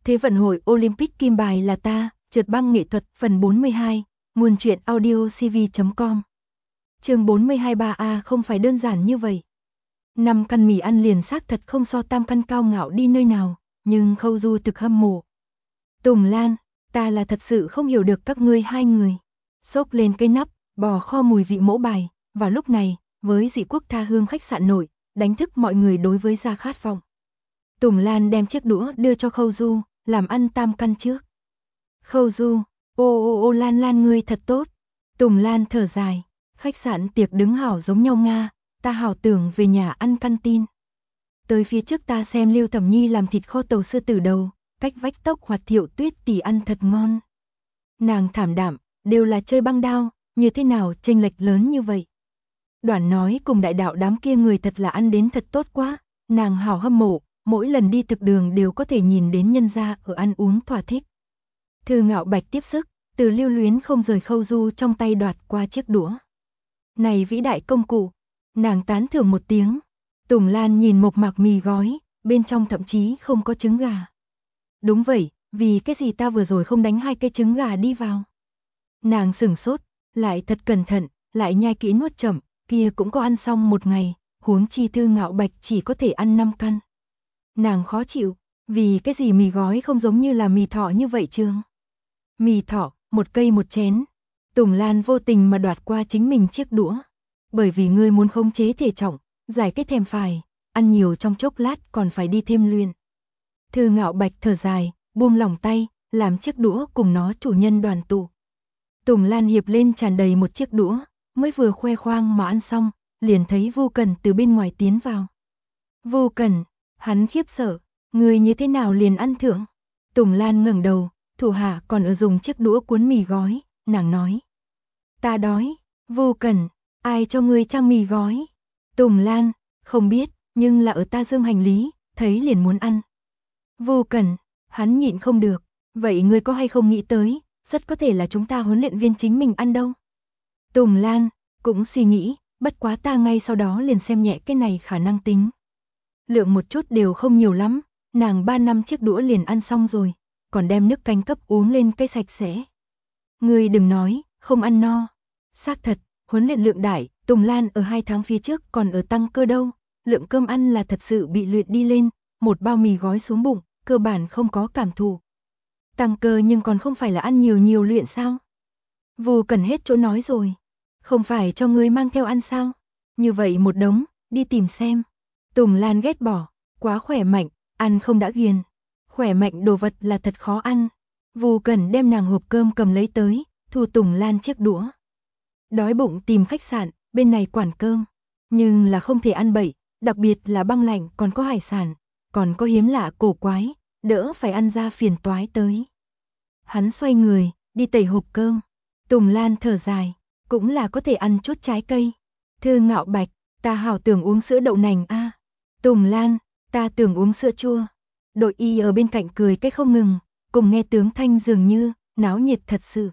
Thế vận hội Olympic kim bài là ta, trượt băng nghệ thuật phần 42, nguồn truyện audio cv.com. Chương 42-3A không phải đơn giản như vậy. 5 căn mì ăn liền xác thật không so tam căn cao ngạo đi nơi nào, nhưng Khâu Du thực hâm mộ. Tùng Lan, ta là thật sự không hiểu được các ngươi hai người. Xốc lên cây nắp, bò kho mùi vị mẫu bài, và lúc này, với dị quốc tha hương khách sạn nổi, đánh thức mọi người đối với gia khát vọng. Tùng Lan đem chiếc đũa đưa cho Khâu Du, làm ăn tam căn trước. Khâu Du, ô Lan Lan ngươi thật tốt. Tùng Lan thở dài, khách sạn tiệc đứng hảo giống nhau Nga, ta hảo tưởng về nhà ăn canteen. Tới phía trước ta xem Lưu Thẩm Nhi làm thịt kho tàu sư tử đầu, cách vách tốc hoặc Thiệu Tuyết tỷ ăn thật ngon. Nàng thảm đạm, đều là chơi băng đao, như thế nào chênh lệch lớn như vậy. Đoản nói cùng đại đạo đám kia người thật là ăn đến thật tốt quá, nàng hảo hâm mộ, mỗi lần đi thực đường đều có thể nhìn đến nhân gia ở ăn uống thỏa thích. Thư Ngạo Bạch tiếp sức, từ lưu luyến không rời Khâu Du trong tay đoạt qua chiếc đũa. Này vĩ đại công cụ, nàng tán thưởng một tiếng. Tùng Lan nhìn mộc mạc mì gói, bên trong thậm chí không có trứng gà. Đúng vậy, vì cái gì ta vừa rồi không đánh 2 cái trứng gà đi vào. Nàng sửng sốt, lại thật cẩn thận, lại nhai kỹ nuốt chậm, kia cũng có ăn xong một ngày, huống chi Thư Ngạo Bạch chỉ có thể ăn 5 căn. Nàng khó chịu, vì cái gì mì gói không giống như là mì thọ như vậy Trương. Mì thọ, một cây một chén. Tùng Lan vô tình mà đoạt qua chính mình chiếc đũa. Bởi vì ngươi muốn khống chế thể trọng, giải cái thèm phải, ăn nhiều trong chốc lát còn phải đi thêm luyện. Thư Ngạo Bạch thở dài, buông lỏng tay, làm chiếc đũa cùng nó chủ nhân đoàn tụ. Tùng Lan hiệp lên tràn đầy một chiếc đũa, mới vừa khoe khoang mà ăn xong, liền thấy Vu Cần từ bên ngoài tiến vào. Vu Cần, hắn khiếp sợ, người như thế nào liền ăn thưởng. Tùng Lan ngẩng đầu, thủ hạ còn ở dùng chiếc đũa cuốn mì gói, nàng nói. Ta đói. Vu Cần, ai cho ngươi trang mì gói? Tùng Lan, không biết, nhưng là ở ta dương hành lý, thấy liền muốn ăn. Vu Cần, hắn nhịn không được, vậy ngươi có hay không nghĩ tới, rất có thể là chúng ta huấn luyện viên chính mình ăn đâu. Tùng Lan, cũng suy nghĩ, bất quá ta ngay sau đó liền xem nhẹ cái này khả năng tính. Lượng một chút đều không nhiều lắm, nàng 3 năm chiếc đũa liền ăn xong rồi, còn đem nước canh cấp uống lên cái sạch sẽ. Ngươi đừng nói, không ăn no. Xác thật, huấn luyện lượng đại, Tùng Lan ở 2 tháng phía trước còn ở tăng cơ đâu, lượng cơm ăn là thật sự bị luyện đi lên, một bao mì gói xuống bụng, cơ bản không có cảm thụ. Tăng cơ nhưng còn không phải là ăn nhiều luyện sao? Vu Cần hết chỗ nói rồi, không phải cho ngươi mang theo ăn sao? Như vậy một đống, đi tìm xem. Tùng Lan ghét bỏ, quá khỏe mạnh, ăn không đã ghiền. Khỏe mạnh đồ vật là thật khó ăn. Vu Cần đem nàng hộp cơm cầm lấy tới, thu Tùng Lan chiếc đũa. Đói bụng tìm khách sạn, bên này quản cơm. Nhưng là không thể ăn bậy, đặc biệt là băng lạnh còn có hải sản, còn có hiếm lạ cổ quái, đỡ phải ăn ra phiền toái tới. Hắn xoay người, đi tẩy hộp cơm. Tùng Lan thở dài, cũng là có thể ăn chút trái cây. Thư Ngạo Bạch, ta hảo tưởng uống sữa đậu nành a. Tùng Lan, ta tưởng uống sữa chua. Đội y ở bên cạnh cười cái không ngừng, cùng nghe tướng thanh dường như, náo nhiệt thật sự.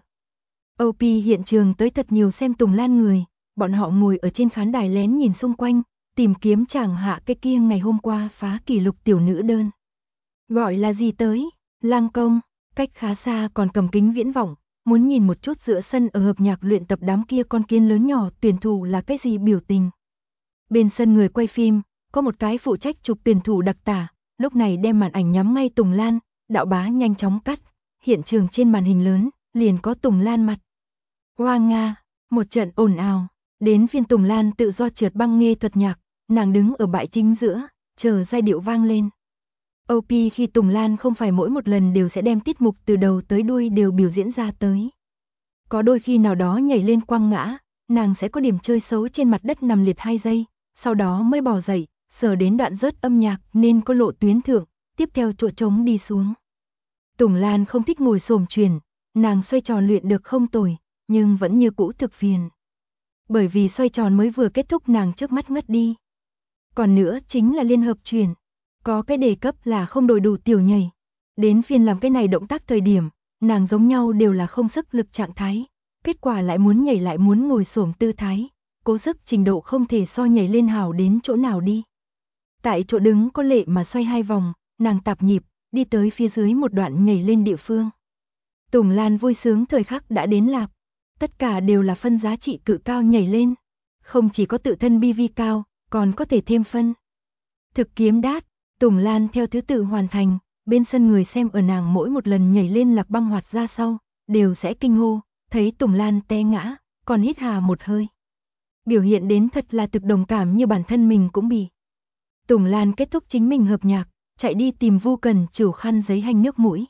OP hiện trường tới thật nhiều xem Tùng Lan người, bọn họ ngồi ở trên khán đài lén nhìn xung quanh, tìm kiếm chàng hạ cái kia ngày hôm qua phá kỷ lục tiểu nữ đơn. Gọi là gì tới? Lang công, cách khá xa còn cầm kính viễn vọng, muốn nhìn một chút giữa sân ở hợp nhạc luyện tập đám kia con kiến lớn nhỏ tuyển thủ là cái gì biểu tình. Bên sân người quay phim, có một cái phụ trách chụp tuyển thủ đặc tả, lúc này đem màn ảnh nhắm ngay Tùng Lan, đạo bá nhanh chóng cắt, hiện trường trên màn hình lớn, liền có Tùng Lan mặt. Hoa Nga, một trận ồn ào, đến phiên Tùng Lan tự do trượt băng nghệ thuật nhạc, nàng đứng ở bãi chính giữa, chờ giai điệu vang lên. OP khi Tùng Lan không phải mỗi một lần đều sẽ đem tiết mục từ đầu tới đuôi đều biểu diễn ra tới. Có đôi khi nào đó nhảy lên quăng ngã, nàng sẽ có điểm chơi xấu trên mặt đất nằm liệt 2 giây, sau đó mới bò dậy, sờ đến đoạn rớt âm nhạc nên có lộ tuyến thượng, tiếp theo chỗ trống đi xuống. Tùng Lan không thích ngồi xổm truyền, nàng xoay tròn luyện được không tồi, nhưng vẫn như cũ thực phiền. Bởi vì xoay tròn mới vừa kết thúc nàng trước mắt ngất đi. Còn nữa chính là liên hợp truyền, có cái đề cấp là không đổi đủ tiểu nhảy. Đến phiên làm cái này động tác thời điểm, nàng giống nhau đều là không sức lực trạng thái, kết quả lại muốn nhảy lại muốn ngồi xổm tư thái, cố sức trình độ không thể so nhảy lên hào đến chỗ nào đi. Tại chỗ đứng có lệ mà xoay 2 vòng, nàng tạp nhịp, đi tới phía dưới một đoạn nhảy lên địa phương. Tùng Lan vui sướng thời khắc đã đến lạp. Tất cả đều là phân giá trị cự cao nhảy lên. Không chỉ có tự thân BV cao, còn có thể thêm phân. Thực kiếm đát, Tùng Lan theo thứ tự hoàn thành, bên sân người xem ở nàng mỗi một lần nhảy lên lạc băng hoạt ra sau, đều sẽ kinh hô, thấy Tùng Lan té ngã, còn hít hà một hơi. Biểu hiện đến thật là thực đồng cảm như bản thân mình cũng bị. Tùng Lan kết thúc chính mình hợp nhạc, chạy đi tìm Vu Cần chủ khăn giấy hanh nước mũi.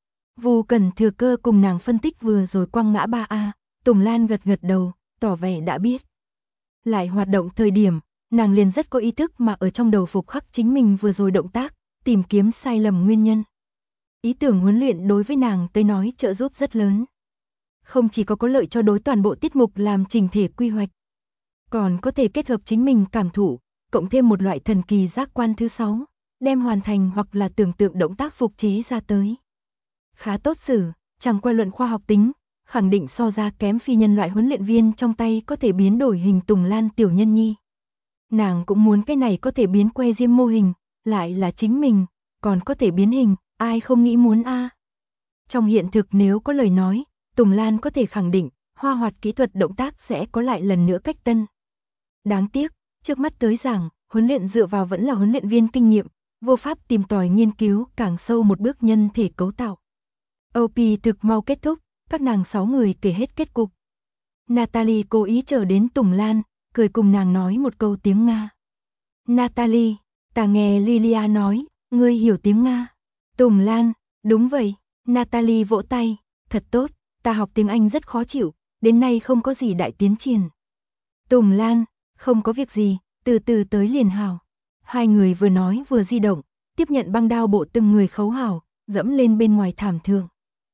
Vu Cần thừa cơ cùng nàng phân tích vừa rồi quăng ngã 3A, Tùng Lan gật gật đầu, tỏ vẻ đã biết. Lại hoạt động thời điểm, nàng liền rất có ý thức mà ở trong đầu phục khắc chính mình vừa rồi động tác, tìm kiếm sai lầm nguyên nhân. Ý tưởng huấn luyện đối với nàng tới nói trợ giúp rất lớn. Không chỉ có lợi cho đối toàn bộ tiết mục làm chỉnh thể quy hoạch, còn có thể kết hợp chính mình cảm thụ, cộng thêm một loại thần kỳ giác quan thứ 6, đem hoàn thành hoặc là tưởng tượng động tác phục chế ra tới. Khá tốt xử, chẳng qua luận khoa học tính, khẳng định so ra kém phi nhân loại huấn luyện viên trong tay có thể biến đổi hình Tùng Lan tiểu nhân nhi. Nàng cũng muốn cái này có thể biến que diêm mô hình, lại là chính mình, còn có thể biến hình, ai không nghĩ muốn a. Trong hiện thực nếu có lời nói, Tùng Lan có thể khẳng định, hoa hoạt kỹ thuật động tác sẽ có lại lần nữa cách tân. Đáng tiếc, trước mắt tới rằng, huấn luyện dựa vào vẫn là huấn luyện viên kinh nghiệm, vô pháp tìm tòi nghiên cứu càng sâu một bước nhân thể cấu tạo. OP thực mau kết thúc, các nàng 6 người kể hết kết cục. Natalie cố ý chờ đến Tùng Lan, cười cùng nàng nói một câu tiếng Nga. Natalie, ta nghe Lilia nói, ngươi hiểu tiếng Nga. Tùng Lan, đúng vậy. Natalie vỗ tay, thật tốt, ta học tiếng Anh rất khó chịu, đến nay không có gì đại tiến triển. Tùng Lan, không có việc gì, từ từ tới liền hào. Hai người vừa nói vừa di động, tiếp nhận băng đao bộ từng người khấu hào, dẫm lên bên ngoài thảm thượng.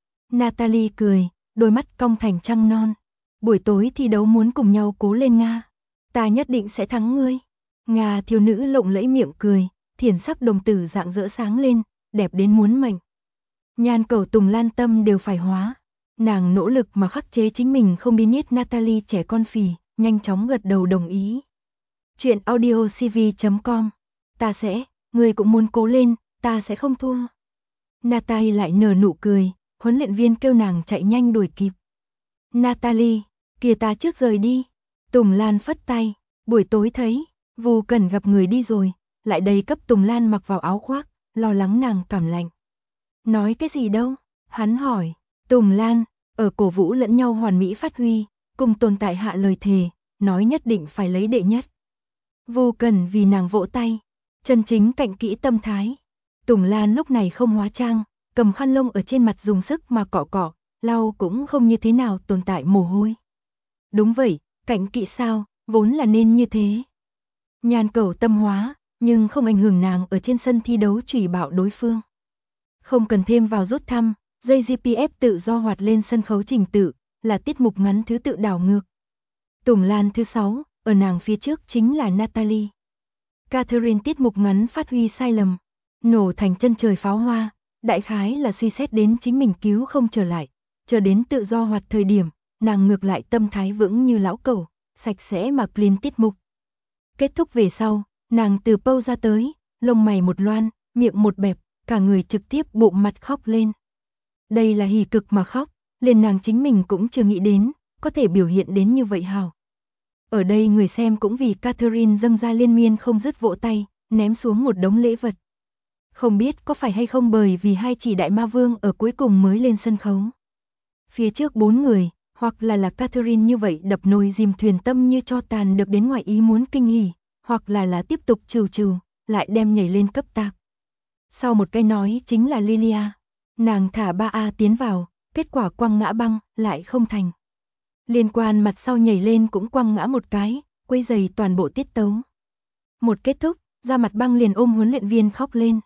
Natalie cười, đôi mắt cong thành trăng non. Buổi tối thi đấu muốn cùng nhau cố lên Nga. Ta nhất định sẽ thắng ngươi. Nga thiếu nữ lộng lẫy miệng cười, thiền sắc đồng tử rạng rỡ sáng lên, đẹp đến muốn mệnh. Nhan Cầu Tùng Lan tâm đều phải hóa. Nàng nỗ lực mà khắc chế chính mình không đi niết Natalie trẻ con phì, nhanh chóng gật đầu đồng ý. Chuyện audiocv.com. Ta sẽ, ngươi cũng muốn cố lên, ta sẽ không thua. Natalie lại nở nụ cười, huấn luyện viên kêu nàng chạy nhanh đuổi kịp. Natalie, kìa ta trước rời đi. Tùng Lan phất tay, buổi tối thấy, Vu Cần gặp người đi rồi, lại đây cấp Tùng Lan mặc vào áo khoác, lo lắng nàng cảm lạnh. Nói cái gì đâu? Hắn hỏi. Tùng Lan, ở cổ vũ lẫn nhau hoàn mỹ phát huy, cùng tồn tại hạ lời thề, nói nhất định phải lấy đệ nhất. Vu Cần vì nàng vỗ tay, chân chính cạnh kỹ tâm thái. Tùng Lan lúc này không hóa trang, cầm khăn lông ở trên mặt dùng sức mà cọ cọ, lau cũng không như thế nào tồn tại mồ hôi. Đúng vậy, cạnh kỹ sao, vốn là nên như thế. Nhan Cầu tâm hóa, nhưng không ảnh hưởng nàng ở trên sân thi đấu chửi bạo đối phương. Không cần thêm vào rút thăm, dây GPF tự do hoạt lên sân khấu trình tự, là tiết mục ngắn thứ tự đảo ngược. Tùng Lan thứ 6, ở nàng phía trước chính là Natalie. Catherine tiết mục ngắn phát huy sai lầm, nổ thành chân trời pháo hoa, đại khái là suy xét đến chính mình cứu không trở lại, chờ đến tự do hoạt thời điểm, nàng ngược lại tâm thái vững như lão cẩu, sạch sẽ mà clean tiết mục. Kết thúc về sau, nàng từ pâu ra tới, lông mày một loan, miệng một bẹp, cả người trực tiếp bụng mặt khóc lên. Đây là hỉ cực mà khóc, liền nàng chính mình cũng chưa nghĩ đến, có thể biểu hiện đến như vậy hào. Ở đây người xem cũng vì Catherine dâng ra liên miên không dứt vỗ tay, ném xuống một đống lễ vật. Không biết có phải hay không bởi vì hai chỉ đại ma vương ở cuối cùng mới lên sân khấu. Phía trước 4 người, hoặc là Catherine như vậy đập nồi dìm thuyền tâm như cho tàn được đến ngoài ý muốn kinh hỉ, hoặc là tiếp tục trừ trừ, lại đem nhảy lên cấp tạc. Sau một cái nói chính là Lilia, nàng thả 3A tiến vào, kết quả quăng ngã băng, lại không thành. Liên quan mặt sau nhảy lên cũng quăng ngã một cái, quấy rầy toàn bộ tiết tấu. Một kết thúc, ra mặt băng liền ôm huấn luyện viên khóc lên.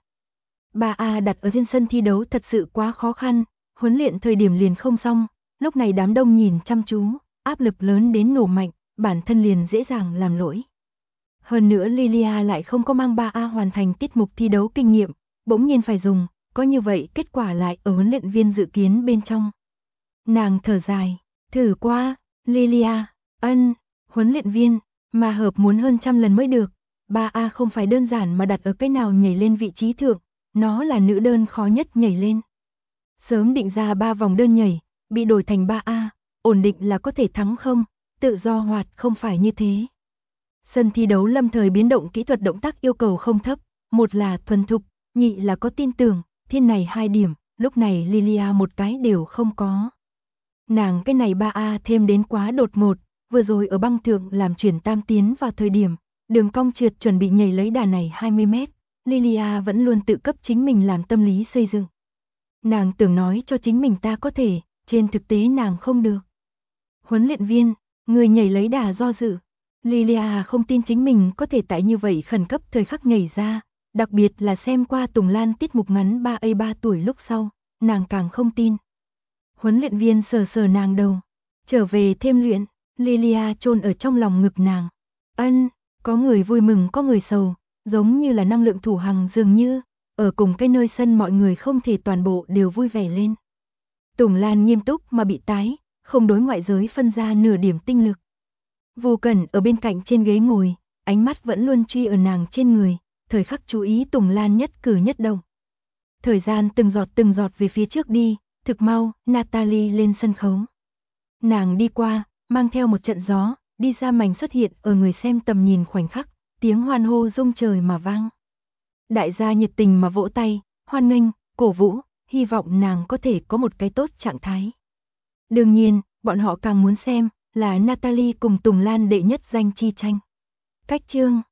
3A đặt ở trên sân thi đấu thật sự quá khó khăn, huấn luyện thời điểm liền không xong, lúc này đám đông nhìn chăm chú, áp lực lớn đến nổ mạnh, bản thân liền dễ dàng làm lỗi. Hơn nữa Lilia lại không có mang 3A hoàn thành tiết mục thi đấu kinh nghiệm, bỗng nhiên phải dùng, có như vậy kết quả lại ở huấn luyện viên dự kiến bên trong. Nàng thở dài, thử qua, Lilia, huấn luyện viên, mà hợp muốn hơn trăm lần mới được, 3A không phải đơn giản mà đặt ở cái nào nhảy lên vị trí thượng, nó là nữ đơn khó nhất nhảy lên. Sớm định ra 3 vòng đơn nhảy, bị đổi thành 3A, ổn định là có thể thắng không, tự do hoạt không phải như thế. Sân thi đấu lâm thời biến động kỹ thuật động tác yêu cầu không thấp, một là thuần thục, nhị là có tin tưởng, thiên này 2 điểm, lúc này Lilia một cái đều không có. Nàng cái này 3A thêm đến quá đột ngột, vừa rồi ở băng thượng làm chuyển tam tiến vào thời điểm, đường cong trượt chuẩn bị nhảy lấy đà này 20 mét, Lilia vẫn luôn tự cấp chính mình làm tâm lý xây dựng. Nàng tưởng nói cho chính mình ta có thể, trên thực tế nàng không được. Huấn luyện viên, người nhảy lấy đà do dự. Lilia không tin chính mình có thể tại như vậy khẩn cấp thời khắc nhảy ra, đặc biệt là xem qua Tùng Lan tiết mục ngắn 3A 3 tuổi lúc sau, nàng càng không tin. Huấn luyện viên sờ sờ nàng đầu, trở về thêm luyện, Lilia chôn ở trong lòng ngực nàng. Ân, có người vui mừng có người sầu, giống như là năng lượng thủ hằng dường như, ở cùng cái nơi sân mọi người không thể toàn bộ đều vui vẻ lên. Tùng Lan nghiêm túc mà bị tái, không đối ngoại giới phân ra nửa điểm tinh lực. Vô Cẩn ở bên cạnh trên ghế ngồi, ánh mắt vẫn luôn truy ở nàng trên người, thời khắc chú ý Tùng Lan nhất cử nhất động. Thời gian từng giọt về phía trước đi, thực mau, Natalie lên sân khấu. Nàng đi qua, mang theo một trận gió, đi ra mảnh xuất hiện ở người xem tầm nhìn khoảnh khắc, tiếng hoan hô rung trời mà vang. Đại gia nhiệt tình mà vỗ tay, hoan nghênh, cổ vũ, hy vọng nàng có thể có một cái tốt trạng thái. Đương nhiên, bọn họ càng muốn xem là Natalie cùng Tùng Lan đệ nhất danh chi tranh. Cách chương